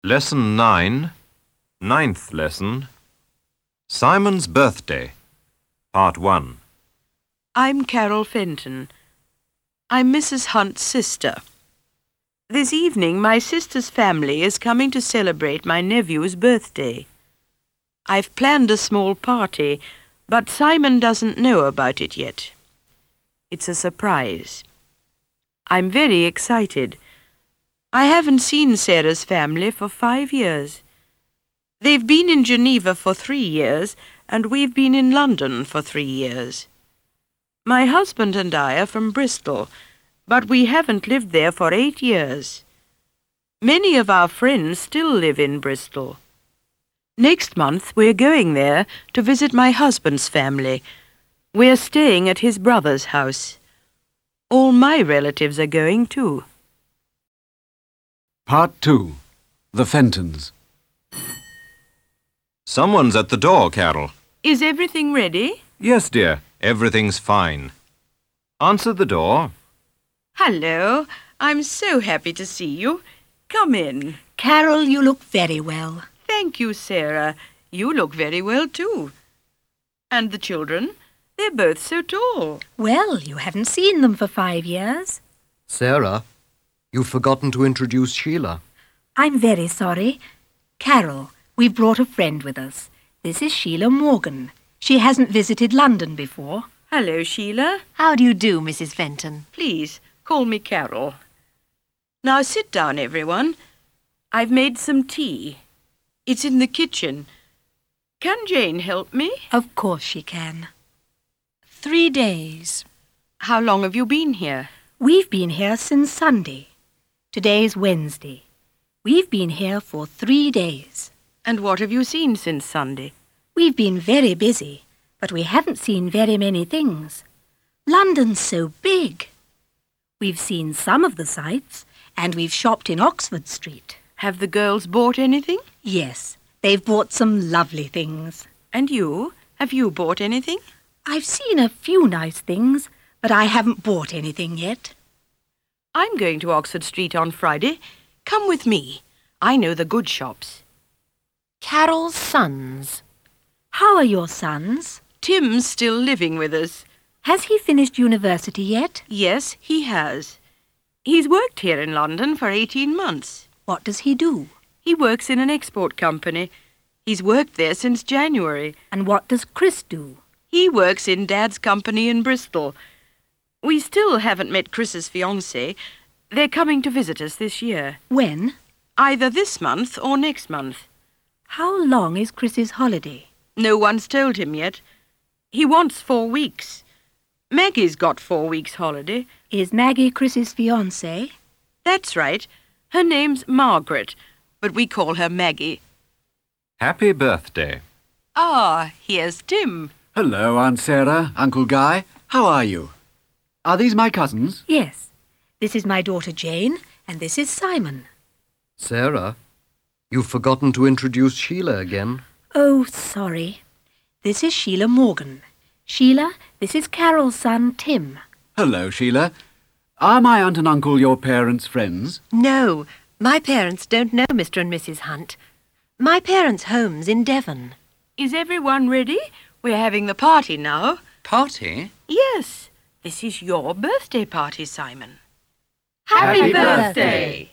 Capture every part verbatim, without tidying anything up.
Lesson nine, ninth lesson, Simon's Birthday, Part one. I'm Carol Fenton. I'm Missus Hunt's sister. This evening my sister's family is coming to celebrate my nephew's birthday. I've planned a small party, but Simon doesn't know about it yet. It's a surprise. I'm very excited. I haven't seen Sarah's family for five years. They've been in Geneva for three years, and we've been in London for three years. My husband and I are from Bristol, but we haven't lived there for eight years. Many of our friends still live in Bristol. Next month we're going there to visit my husband's family. We're staying at his brother's house. All my relatives are going too. Part two. The Fentons. Someone's at the door, Carol. Is everything ready? Yes, dear. Everything's fine. Answer the door. Hello. I'm so happy to see you. Come in. Carol, you look very well. Thank you, Sarah. You look very well too. And the children? They're both so tall. Well, you haven't seen them for five years. Sarah, you've forgotten to introduce Sheila. I'm very sorry. Carol, we've brought a friend with us. This is Sheila Morgan. She hasn't visited London before. Hello, Sheila. How do you do, Missus Fenton? Please, call me Carol. Now sit down, everyone. I've made some tea. It's in the kitchen. Can Jane help me? Of course she can. Three days. How long have you been here? We've been here since Sunday. Today's Wednesday. We've been here for three days. And what have you seen since Sunday? We've been very busy, but we haven't seen very many things. London's so big. We've seen some of the sights, and we've shopped in Oxford Street. Have the girls bought anything? Yes, they've bought some lovely things. And you? Have you bought anything? I've seen a few nice things, but I haven't bought anything yet. I'm going to Oxford Street on Friday. Come with me. I know the good shops. Carol's sons. How are your sons? Tim's still living with us. Has he finished university yet? Yes, he has. He's worked here in London for eighteen months. What does he do? He works in an export company. He's worked there since January. And what does Chris do? He works in Dad's company in Bristol. We still haven't met Chris's fiancée. They're coming to visit us this year. When? Either this month or next month. How long is Chris's holiday? No one's told him yet. He wants four weeks. Maggie's got four weeks' holiday. Is Maggie Chris's fiancée? That's right. Her name's Margaret, but we call her Maggie. Happy birthday. Ah, here's Tim. Hello, Aunt Sarah, Uncle Guy. How are you? Are these my cousins? Yes. This is my daughter Jane, and this is Simon. Sarah, you've forgotten to introduce Sheila again. Oh, sorry. This is Sheila Morgan. Sheila, this is Carol's son, Tim. Hello, Sheila. Are my aunt and uncle your parents' friends? No, my parents don't know Mister and Missus Hunt. My parents' home's in Devon. Is everyone ready? We're having the party now. Party? Yes. This is your birthday party, Simon. Happy birthday!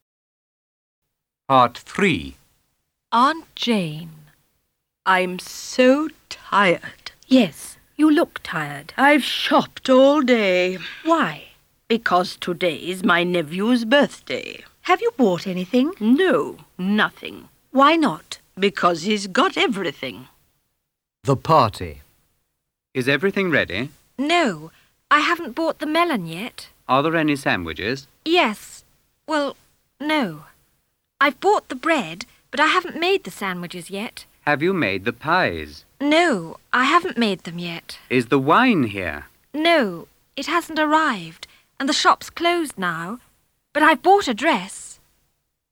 Part three. Aunt Jane. I'm so tired. Yes, you look tired. I've shopped all day. Why? Because today's my nephew's birthday. Have you bought anything? No, nothing. Why not? Because he's got everything. The party. Is everything ready? No, I haven't bought the melon yet. Are there any sandwiches? Yes. Well, no. I've bought the bread, but I haven't made the sandwiches yet. Have you made the pies? No, I haven't made them yet. Is the wine here? No, it hasn't arrived, and the shop's closed now. But I've bought a dress.